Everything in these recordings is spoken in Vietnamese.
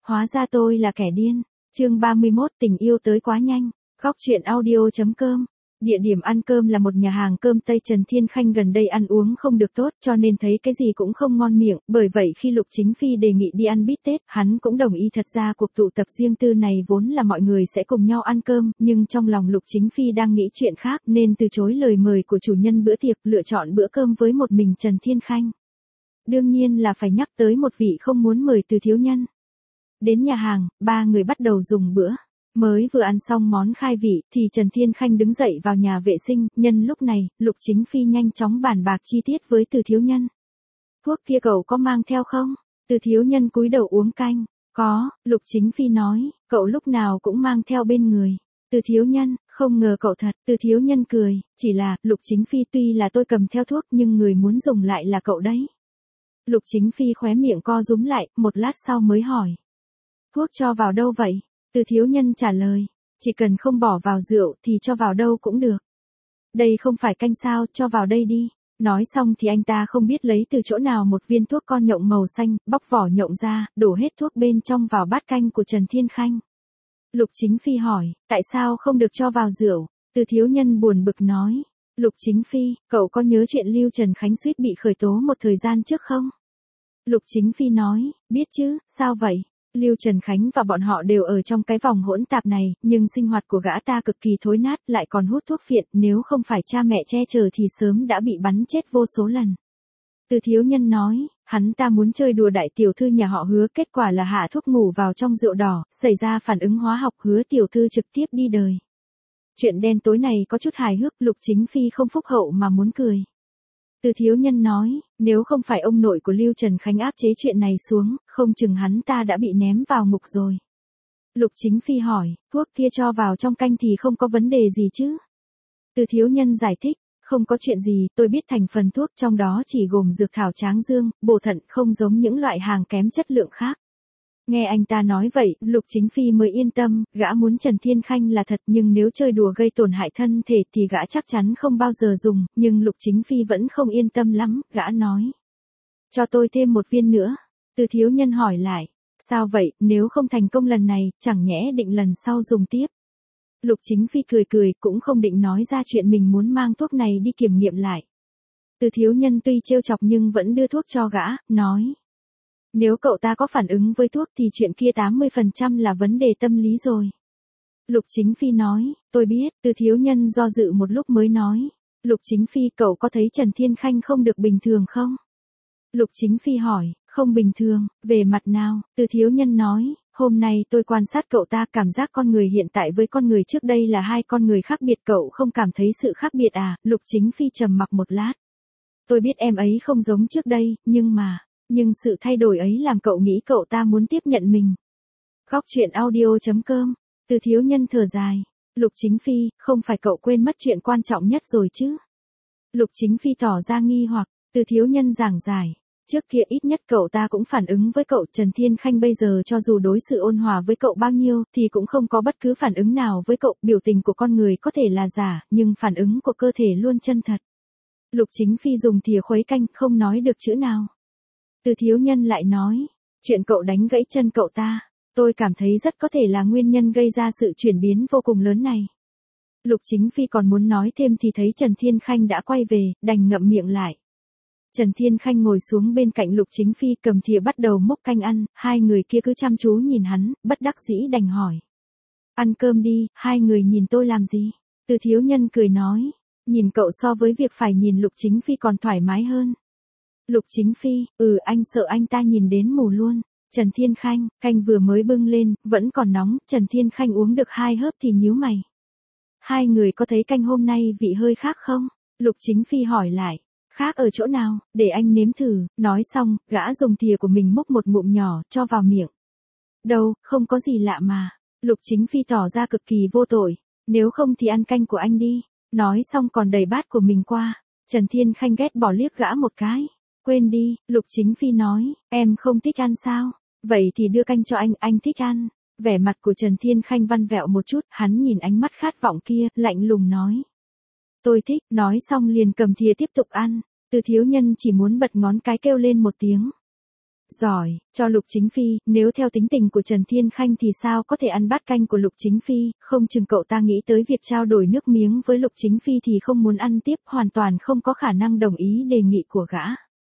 Hóa ra tôi là kẻ điên. Chương 31 tình yêu tới quá nhanh. Góc truyện audio.com. Địa điểm ăn cơm là một nhà hàng cơm Tây Trần Thiên Khanh gần đây ăn uống không được tốt cho nên thấy cái gì cũng không ngon miệng, bởi vậy khi Lục Chính Phi đề nghị đi ăn bít tết, hắn cũng đồng ý. Thật ra cuộc tụ tập riêng tư này vốn là mọi người sẽ cùng nhau ăn cơm, nhưng trong lòng Lục Chính Phi đang nghĩ chuyện khác nên từ chối lời mời của chủ nhân bữa tiệc, lựa chọn bữa cơm với một mình Trần Thiên Khanh. Đương nhiên là phải nhắc tới một vị không muốn mời Từ thiếu nhân. Đến nhà hàng, ba người bắt đầu dùng bữa. Mới vừa ăn xong món khai vị thì Trần Thiên Khanh đứng dậy vào nhà vệ sinh, nhân lúc này, Lục Chính Phi nhanh chóng bàn bạc chi tiết với Từ thiếu nhân. Thuốc kia cậu có mang theo không? Từ thiếu nhân cúi đầu uống canh. Có, Lục Chính Phi nói, cậu lúc nào cũng mang theo bên người. Từ thiếu nhân, không ngờ cậu thật. Từ thiếu nhân cười, chỉ là, Lục Chính Phi tuy là tôi cầm theo thuốc nhưng người muốn dùng lại là cậu đấy. Lục Chính Phi khóe miệng co rúm lại, một lát sau mới hỏi. Thuốc cho vào đâu vậy? Từ thiếu nhân trả lời, chỉ cần không bỏ vào rượu thì cho vào đâu cũng được. Đây không phải canh sao, cho vào đây đi. Nói xong thì anh ta không biết lấy từ chỗ nào một viên thuốc con nhộng màu xanh, bóc vỏ nhộng ra, đổ hết thuốc bên trong vào bát canh của Trần Thiên Khanh. Lục Chính Phi hỏi, tại sao không được cho vào rượu? Từ thiếu nhân buồn bực nói, Lục Chính Phi, cậu có nhớ chuyện Lưu Trần Khánh suýt bị khởi tố một thời gian trước không? Lục Chính Phi nói, biết chứ, sao vậy? Lưu Trần Khánh và bọn họ đều ở trong cái vòng hỗn tạp này, nhưng sinh hoạt của gã ta cực kỳ thối nát, lại còn hút thuốc phiện, nếu không phải cha mẹ che chở thì sớm đã bị bắn chết vô số lần. Từ thiếu nhân nói, hắn ta muốn chơi đùa đại tiểu thư nhà họ Hứa, kết quả là hạ thuốc ngủ vào trong rượu đỏ, xảy ra phản ứng hóa học, Hứa tiểu thư trực tiếp đi đời. Chuyện đen tối này có chút hài hước, Lục Chính Phi không phúc hậu mà muốn cười. Từ thiếu nhân nói, nếu không phải ông nội của Lưu Trần Khánh áp chế chuyện này xuống, không chừng hắn ta đã bị ném vào ngục rồi. Lục Chính Phi hỏi, thuốc kia cho vào trong canh thì không có vấn đề gì chứ? Từ thiếu nhân giải thích, không có chuyện gì, tôi biết thành phần thuốc trong đó chỉ gồm dược thảo tráng dương, bổ thận, không giống những loại hàng kém chất lượng khác. Nghe anh ta nói vậy, Lục Chính Phi mới yên tâm, gã muốn Trần Thiên Khanh là thật nhưng nếu chơi đùa gây tổn hại thân thể thì gã chắc chắn không bao giờ dùng, nhưng Lục Chính Phi vẫn không yên tâm lắm, gã nói. Cho tôi thêm một viên nữa. Từ thiếu nhân hỏi lại, sao vậy, nếu không thành công lần này, chẳng nhẽ định lần sau dùng tiếp. Lục Chính Phi cười cười, cũng không định nói ra chuyện mình muốn mang thuốc này đi kiểm nghiệm lại. Từ thiếu nhân tuy trêu chọc nhưng vẫn đưa thuốc cho gã, nói. Nếu cậu ta có phản ứng với thuốc thì chuyện kia 80% là vấn đề tâm lý rồi. Lục Chính Phi nói, tôi biết. Từ thiếu nhân do dự một lúc mới nói. Lục Chính Phi, cậu có thấy Trần Thiên Khanh không được bình thường không? Lục Chính Phi hỏi, không bình thường, về mặt nào? Từ thiếu nhân nói, hôm nay tôi quan sát cậu ta, cảm giác con người hiện tại với con người trước đây là hai con người khác biệt, cậu không cảm thấy sự khác biệt à? Lục Chính Phi trầm mặc một lát. Tôi biết em ấy không giống trước đây, nhưng sự thay đổi ấy làm cậu nghĩ cậu ta muốn tiếp nhận mình. Góc truyện audio.com. Từ thiếu nhân thở dài. Lục Chính Phi, không phải cậu quên mất chuyện quan trọng nhất rồi chứ? Lục Chính Phi tỏ ra nghi hoặc. Từ thiếu nhân giảng giải. Trước kia ít nhất cậu ta cũng phản ứng với cậu. Trần Thiên Khanh bây giờ cho dù đối xử ôn hòa với cậu bao nhiêu thì cũng không có bất cứ phản ứng nào với cậu. Biểu tình của con người có thể là giả, nhưng phản ứng của cơ thể luôn chân thật. Lục Chính Phi dùng thìa khuấy canh, không nói được chữ nào. Từ thiếu nhân lại nói, chuyện cậu đánh gãy chân cậu ta, tôi cảm thấy rất có thể là nguyên nhân gây ra sự chuyển biến vô cùng lớn này. Lục Chính Phi còn muốn nói thêm thì thấy Trần Thiên Khanh đã quay về, đành ngậm miệng lại. Trần Thiên Khanh ngồi xuống bên cạnh Lục Chính Phi, cầm thìa bắt đầu múc canh ăn, hai người kia cứ chăm chú nhìn hắn, bất đắc dĩ đành hỏi. Ăn cơm đi, hai người nhìn tôi làm gì? Từ thiếu nhân cười nói, nhìn cậu so với việc phải nhìn Lục Chính Phi còn thoải mái hơn. Lục Chính Phi, anh sợ anh ta nhìn đến mù luôn. Trần Thiên Khanh, canh vừa mới bưng lên, vẫn còn nóng, Trần Thiên Khanh uống được 2 hớp thì nhíu mày. Hai người có thấy canh hôm nay vị hơi khác không? Lục Chính Phi hỏi lại. Khác ở chỗ nào, để anh nếm thử. Nói xong, gã dùng thìa của mình múc một ngụm nhỏ, cho vào miệng. Đâu, không có gì lạ mà. Lục Chính Phi tỏ ra cực kỳ vô tội. Nếu không thì ăn canh của anh đi. Nói xong còn đẩy bát của mình qua. Trần Thiên Khanh ghét bỏ liếc gã một cái. Quên đi, Lục Chính Phi nói, em không thích ăn sao? Vậy thì đưa canh cho anh thích ăn. Vẻ mặt của Trần Thiên Khanh văn vẹo một chút, hắn nhìn ánh mắt khát vọng kia, lạnh lùng nói. Tôi thích, nói xong liền cầm thìa tiếp tục ăn. Từ thiếu nhân chỉ muốn bật ngón cái kêu lên một tiếng. Giỏi, cho Lục Chính Phi, nếu theo tính tình của Trần Thiên Khanh thì sao có thể ăn bát canh của Lục Chính Phi, không chừng cậu ta nghĩ tới việc trao đổi nước miếng với Lục Chính Phi thì không muốn ăn tiếp, hoàn toàn không có khả năng đồng ý đề nghị của gã.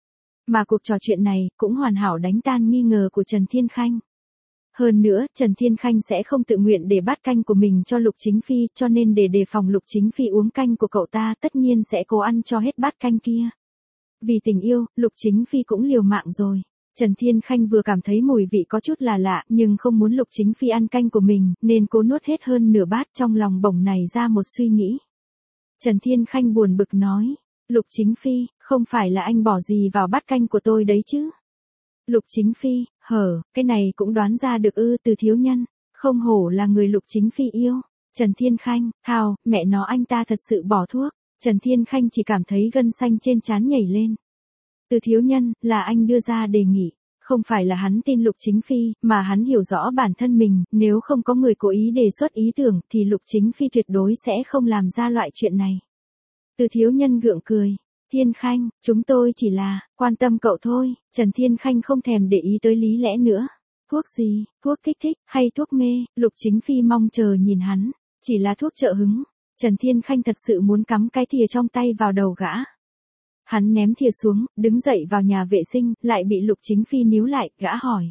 Mà cuộc trò chuyện này cũng hoàn hảo đánh tan nghi ngờ của Trần Thiên Khanh. Hơn nữa, Trần Thiên Khanh sẽ không tự nguyện để bát canh của mình cho Lục Chính Phi, cho nên để đề phòng Lục Chính Phi uống canh của cậu ta tất nhiên sẽ cố ăn cho hết bát canh kia. Vì tình yêu, Lục Chính Phi cũng liều mạng rồi. Trần Thiên Khanh vừa cảm thấy mùi vị có chút là lạ nhưng không muốn Lục Chính Phi ăn canh của mình nên cố nuốt hết hơn nửa bát, trong lòng bỗng nảy ra một suy nghĩ. Trần Thiên Khanh buồn bực nói, Lục Chính Phi, không phải là anh bỏ gì vào bát canh của tôi đấy chứ? Lục Chính Phi, cái này cũng đoán ra được ư? Từ thiếu nhân, không hổ là người Lục Chính Phi yêu. Trần Thiên Khanh, thào, mẹ nó anh ta thật sự bỏ thuốc. Trần Thiên Khanh chỉ cảm thấy gân xanh trên trán nhảy lên. Từ thiếu nhân, là anh đưa ra đề nghị. Không phải là hắn tin Lục Chính Phi, mà hắn hiểu rõ bản thân mình, nếu không có người cố ý đề xuất ý tưởng thì Lục Chính Phi tuyệt đối sẽ không làm ra loại chuyện này. Từ thiếu nhân gượng cười. Thiên Khanh, chúng tôi chỉ là quan tâm cậu thôi. Trần Thiên Khanh không thèm để ý tới lý lẽ nữa. Thuốc gì, thuốc kích thích, hay thuốc mê? Lục Chính Phi mong chờ nhìn hắn. Chỉ là thuốc trợ hứng. Trần Thiên Khanh thật sự muốn cắm cái thìa trong tay vào đầu gã. Hắn ném thìa xuống, đứng dậy vào nhà vệ sinh, lại bị Lục Chính Phi níu lại, gã hỏi.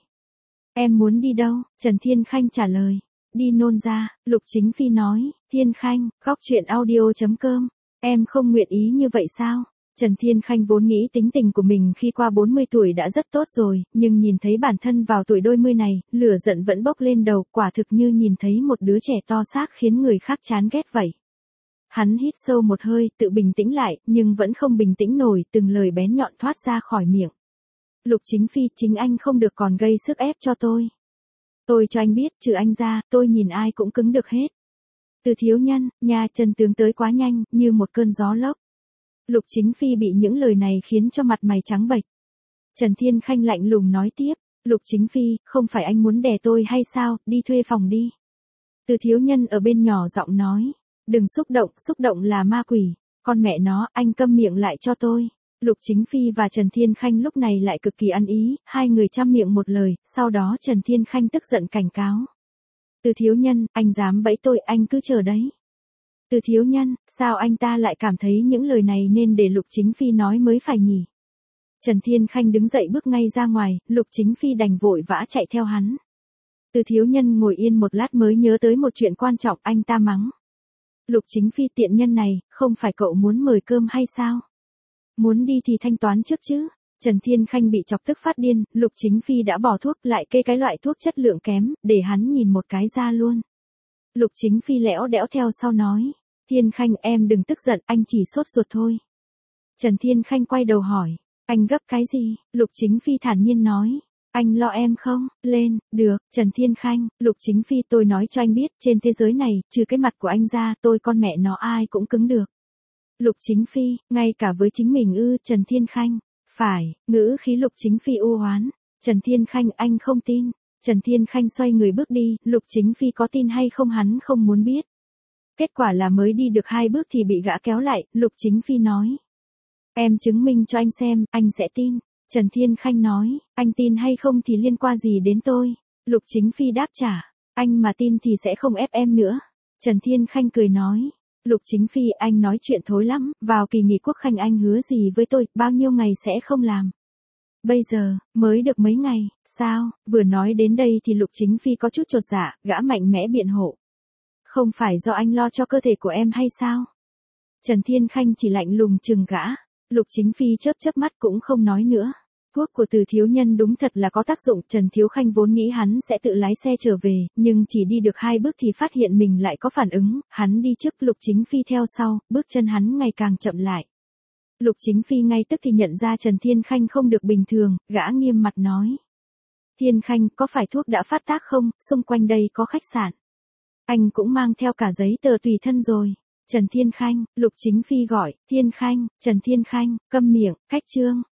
Em muốn đi đâu? Trần Thiên Khanh trả lời. Đi nôn ra. Lục Chính Phi nói. Thiên Khanh, góc truyện audio.com. Em không nguyện ý như vậy sao? Trần Thiên Khanh vốn nghĩ tính tình của mình khi qua 40 tuổi đã rất tốt rồi, nhưng nhìn thấy bản thân vào tuổi đôi mươi này, lửa giận vẫn bốc lên đầu, quả thực như nhìn thấy một đứa trẻ to xác khiến người khác chán ghét vậy. Hắn hít sâu một hơi, tự bình tĩnh lại, nhưng vẫn không bình tĩnh nổi, từng lời bén nhọn thoát ra khỏi miệng. Lục Chính Phi, chính anh không được còn gây sức ép cho tôi. Tôi cho anh biết, trừ anh ra, tôi nhìn ai cũng cứng được hết. Từ thiếu nhân, nhà Trần tướng tới quá nhanh, như một cơn gió lốc. Lục Chính Phi bị những lời này khiến cho mặt mày trắng bệch. Trần Thiên Khanh lạnh lùng nói tiếp, Lục Chính Phi, không phải anh muốn đè tôi hay sao, đi thuê phòng đi. Từ thiếu nhân ở bên nhỏ giọng nói, đừng xúc động là ma quỷ, con mẹ nó, anh câm miệng lại cho tôi. Lục Chính Phi và Trần Thiên Khanh lúc này lại cực kỳ ăn ý, hai người trăm miệng một lời, sau đó Trần Thiên Khanh tức giận cảnh cáo. Từ thiếu nhân, anh dám bẫy tôi, anh cứ chờ đấy. Từ thiếu nhân, sao anh ta lại cảm thấy những lời này nên để Lục Chính Phi nói mới phải nhỉ? Trần Thiên Khanh đứng dậy bước ngay ra ngoài, Lục Chính Phi đành vội vã chạy theo hắn. Từ thiếu nhân ngồi yên một lát mới nhớ tới một chuyện quan trọng, anh ta mắng. Lục Chính Phi tiện nhân này, không phải cậu muốn mời cơm hay sao? Muốn đi thì thanh toán trước chứ. Trần Thiên Khanh bị chọc tức phát điên, Lục Chính Phi đã bỏ thuốc lại kê cái loại thuốc chất lượng kém, để hắn nhìn một cái ra luôn. Lục Chính Phi lẽo đẽo theo sau nói. Thiên Khanh em đừng tức giận, anh chỉ sốt ruột thôi. Trần Thiên Khanh quay đầu hỏi. Anh gấp cái gì? Lục Chính Phi thản nhiên nói. Anh lo em không? Lên, được, Trần Thiên Khanh, Lục Chính Phi tôi nói cho anh biết, trên thế giới này, trừ cái mặt của anh ra, tôi con mẹ nó ai cũng cứng được. Lục Chính Phi, ngay cả với chính mình ư? Trần Thiên Khanh. Phải, ngữ khí Lục Chính Phi u hoán. Trần Thiên Khanh, anh không tin. Trần Thiên Khanh xoay người bước đi, Lục Chính Phi có tin hay không hắn không muốn biết. Kết quả là mới đi được 2 bước thì bị gã kéo lại, Lục Chính Phi nói. Em chứng minh cho anh xem, anh sẽ tin. Trần Thiên Khanh nói, anh tin hay không thì liên quan gì đến tôi. Lục Chính Phi đáp trả, anh mà tin thì sẽ không ép em nữa. Trần Thiên Khanh cười nói, Lục Chính Phi anh nói chuyện thối lắm, vào kỳ nghỉ quốc khanh anh hứa gì với tôi, bao nhiêu ngày sẽ không làm. Bây giờ, mới được mấy ngày, sao? Vừa nói đến đây thì Lục Chính Phi có chút chột dạ, gã mạnh mẽ biện hộ. Không phải do anh lo cho cơ thể của em hay sao? Trần Thiên Khanh chỉ lạnh lùng chừng gã. Lục Chính Phi chớp mắt cũng không nói nữa. Thuốc của Từ thiếu nhân đúng thật là có tác dụng, Trần Thiếu Khanh vốn nghĩ hắn sẽ tự lái xe trở về, nhưng chỉ đi được 2 bước thì phát hiện mình lại có phản ứng, hắn đi trước, Lục Chính Phi theo sau, bước chân hắn ngày càng chậm lại. Lục Chính Phi ngay tức thì nhận ra Trần Thiên Khanh không được bình thường, gã nghiêm mặt nói. Thiên Khanh, có phải thuốc đã phát tác không, xung quanh đây có khách sạn. Anh cũng mang theo cả giấy tờ tùy thân rồi. Trần Thiên Khanh, Lục Chính Phi gọi, Thiên Khanh, Trần Thiên Khanh, câm miệng, cách chương.